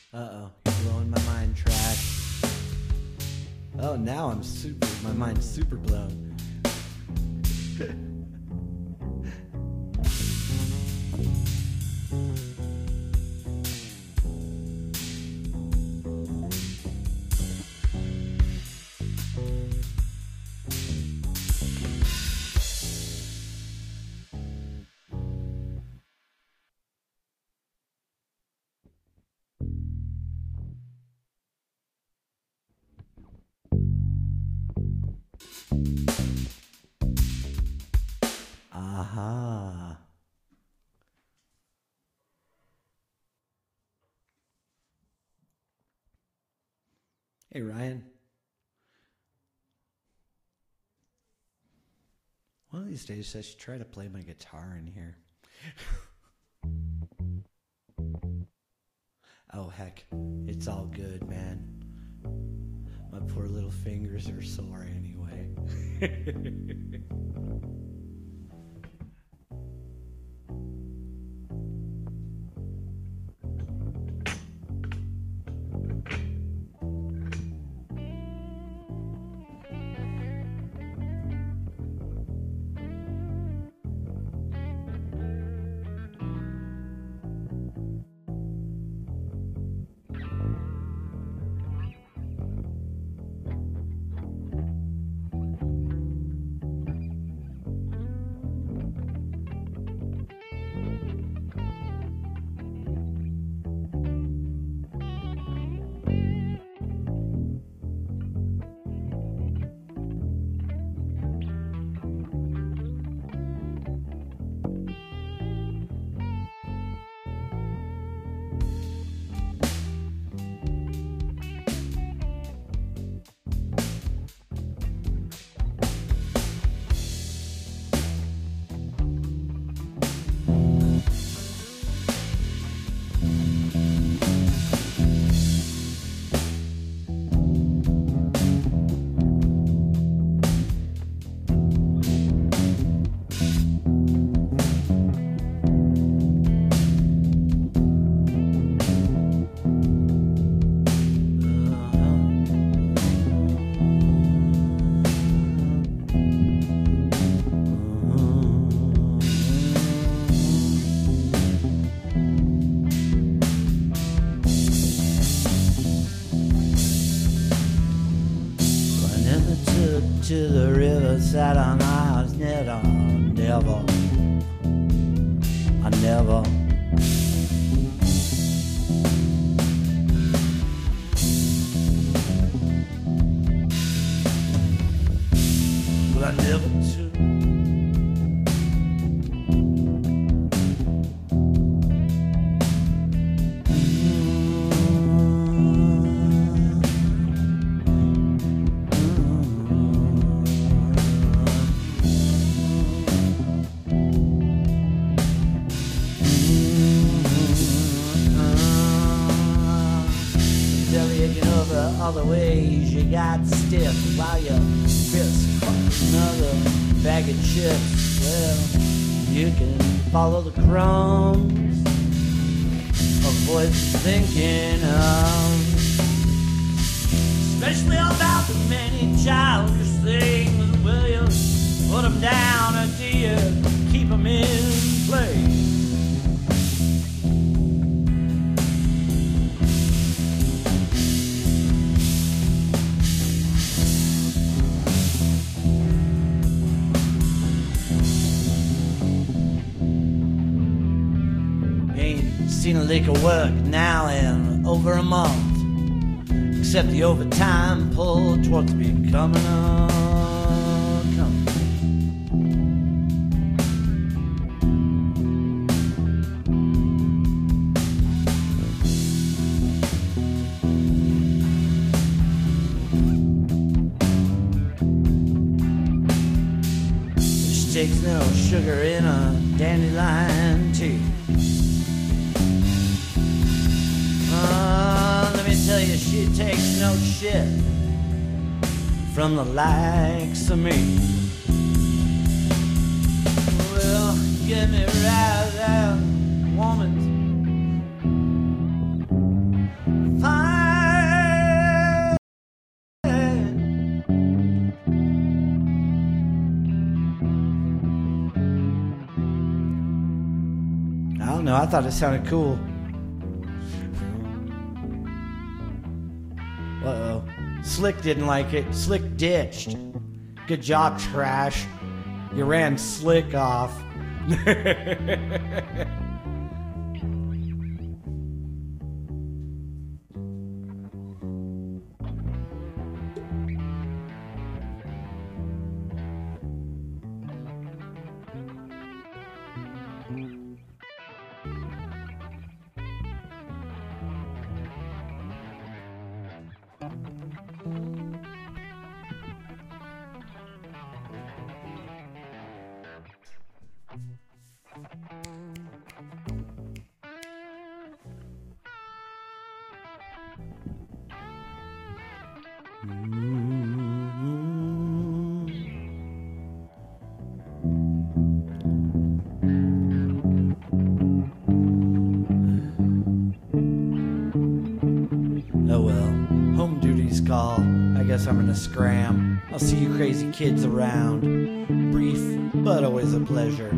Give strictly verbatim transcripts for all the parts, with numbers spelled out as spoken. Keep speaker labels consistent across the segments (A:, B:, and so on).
A: Uh-oh, you're blowing my mind, trash. Oh, now I'm super, my mind's super blown. Aha. Hey, Ryan. One of these days I should try to play my guitar in here. Oh, heck. It's all good, man. My poor little fingers are sore anyway. To the riverside and I was never, never, I never. But I never took. All the ways you got stiff while you fist another bag of chips. Well, you can follow the crumbs, avoid thinking of, especially about the many childish things. Will you put them down or do you keep them in place? Seen a lick of work now in over a month, except the overtime pulled towards becoming a company. She takes no sugar in a dandelion tea. Uh, let me tell you, she takes no shit from the likes of me. Well, get me right out, woman. don't know. I thought it sounded cool. Uh-oh. Slick didn't like it. Slick ditched. Good job, Trash. You ran Slick off. Oh well, home duty's call. I guess I'm gonna scram. I'll see you crazy kids around. Brief, but always a pleasure.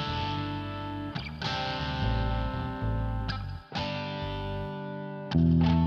B: you